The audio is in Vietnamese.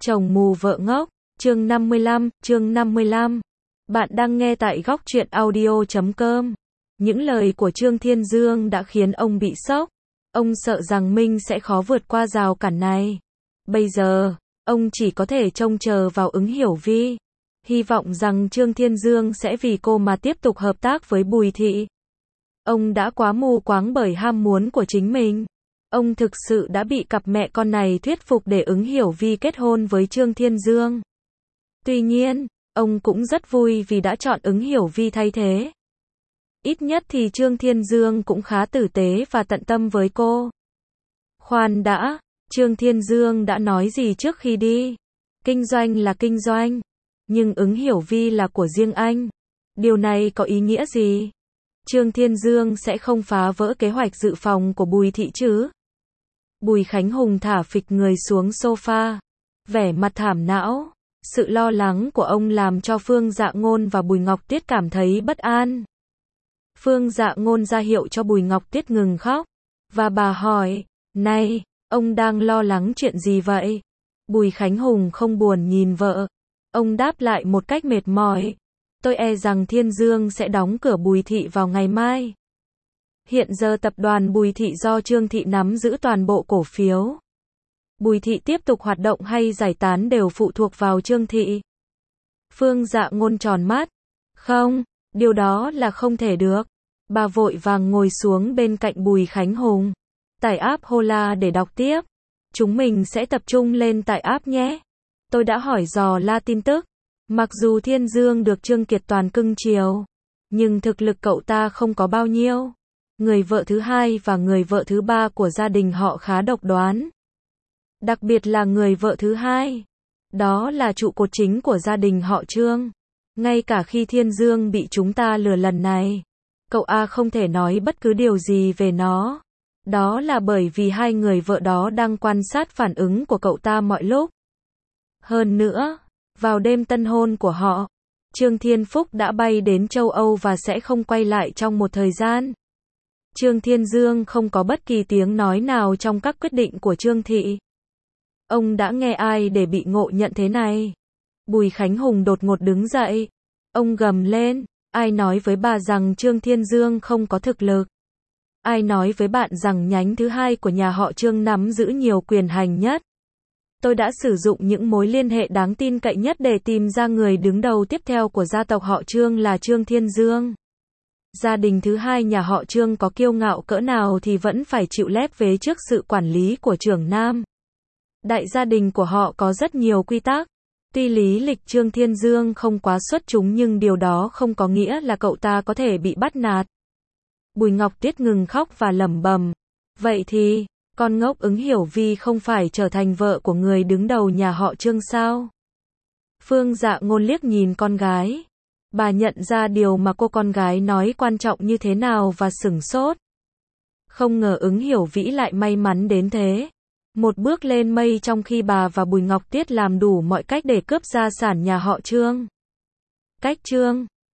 Chồng mù vợ ngốc, chương 55. Bạn đang nghe tại góc truyện audio.com. Những lời của Trương Thiên Dương đã khiến ông bị sốc. Ông sợ rằng Minh sẽ khó vượt qua rào cản này. Bây giờ, ông chỉ có thể trông chờ vào Ứng Hiểu Vi. Hy vọng rằng Trương Thiên Dương sẽ vì cô mà tiếp tục hợp tác với Bùi Thị. Ông đã quá mù quáng bởi ham muốn của chính mình. Ông thực sự đã bị cặp mẹ con này thuyết phục để Ứng Hiểu Vi kết hôn với Trương Thiên Dương. Tuy nhiên, ông cũng rất vui vì đã chọn Ứng Hiểu Vi thay thế. Ít nhất thì Trương Thiên Dương cũng khá tử tế và tận tâm với cô. Khoan đã, Trương Thiên Dương đã nói gì trước khi đi? Kinh doanh là kinh doanh, nhưng Ứng Hiểu Vi là của riêng anh. Điều này có ý nghĩa gì? Trương Thiên Dương sẽ không phá vỡ kế hoạch dự phòng của Bùi Thị chứ? Bùi Khánh Hùng thả phịch người xuống sofa, vẻ mặt thảm não. Sự lo lắng của ông làm cho Phương Dạ Ngôn và Bùi Ngọc Tiết cảm thấy bất an. Phương Dạ Ngôn ra hiệu cho Bùi Ngọc Tiết ngừng khóc, và bà hỏi, này, ông đang lo lắng chuyện gì vậy? Bùi Khánh Hùng không buồn nhìn vợ. Ông đáp lại một cách mệt mỏi, tôi e rằng Thiên Dương sẽ đóng cửa Bùi Thị vào ngày mai. Hiện giờ tập đoàn Bùi Thị do Trương Thị nắm giữ toàn bộ cổ phiếu. Bùi Thị tiếp tục hoạt động hay giải tán đều phụ thuộc vào Trương Thị. Phương Dạ Ngôn tròn mắt. Không, điều đó là không thể được. Bà vội vàng ngồi xuống bên cạnh Bùi Khánh Hùng. Tải app Hola để đọc tiếp. Chúng mình sẽ tập trung lên tải app nhé. Tôi đã hỏi dò la tin tức. Mặc dù Thiên Dương được Trương Kiệt Toàn cưng chiều, nhưng thực lực cậu ta không có bao nhiêu. Người vợ thứ hai và người vợ thứ ba của gia đình họ khá độc đoán. Đặc biệt là người vợ thứ hai. Đó là trụ cột chính của gia đình họ Trương. Ngay cả khi Thiên Dương bị chúng ta lừa lần này, cậu A không thể nói bất cứ điều gì về nó. Đó là bởi vì hai người vợ đó đang quan sát phản ứng của cậu ta mọi lúc. Hơn nữa, vào đêm tân hôn của họ, Trương Thiên Phúc đã bay đến châu Âu và sẽ không quay lại trong một thời gian. Trương Thiên Dương không có bất kỳ tiếng nói nào trong các quyết định của Trương Thị. Ông đã nghe ai để bị ngộ nhận thế này? Bùi Khánh Hùng đột ngột đứng dậy. Ông gầm lên, ai nói với bà rằng Trương Thiên Dương không có thực lực? Ai nói với bạn rằng nhánh thứ hai của nhà họ Trương nắm giữ nhiều quyền hành nhất? Tôi đã sử dụng những mối liên hệ đáng tin cậy nhất để tìm ra người đứng đầu tiếp theo của gia tộc họ Trương là Trương Thiên Dương. Gia đình thứ hai nhà họ Trương có kiêu ngạo cỡ nào thì vẫn phải chịu lép vế trước sự quản lý của trưởng Nam. Đại gia đình của họ có rất nhiều quy tắc. Tuy lý lịch Trương Thiên Dương không quá xuất chúng nhưng điều đó không có nghĩa là cậu ta có thể bị bắt nạt. Bùi Ngọc Tiết ngừng khóc và lẩm bẩm. Vậy thì, con ngốc Ứng Hiểu Vi không phải trở thành vợ của người đứng đầu nhà họ Trương sao? Phương Dạ Ngôn liếc nhìn con gái. Bà nhận ra điều mà cô con gái nói quan trọng như thế nào và sửng sốt. Không ngờ Ứng Hiểu Vĩ lại may mắn đến thế. Một bước lên mây trong khi bà và Bùi Ngọc Tiết làm đủ mọi cách để cướp gia sản nhà họ Trương. Cách Trương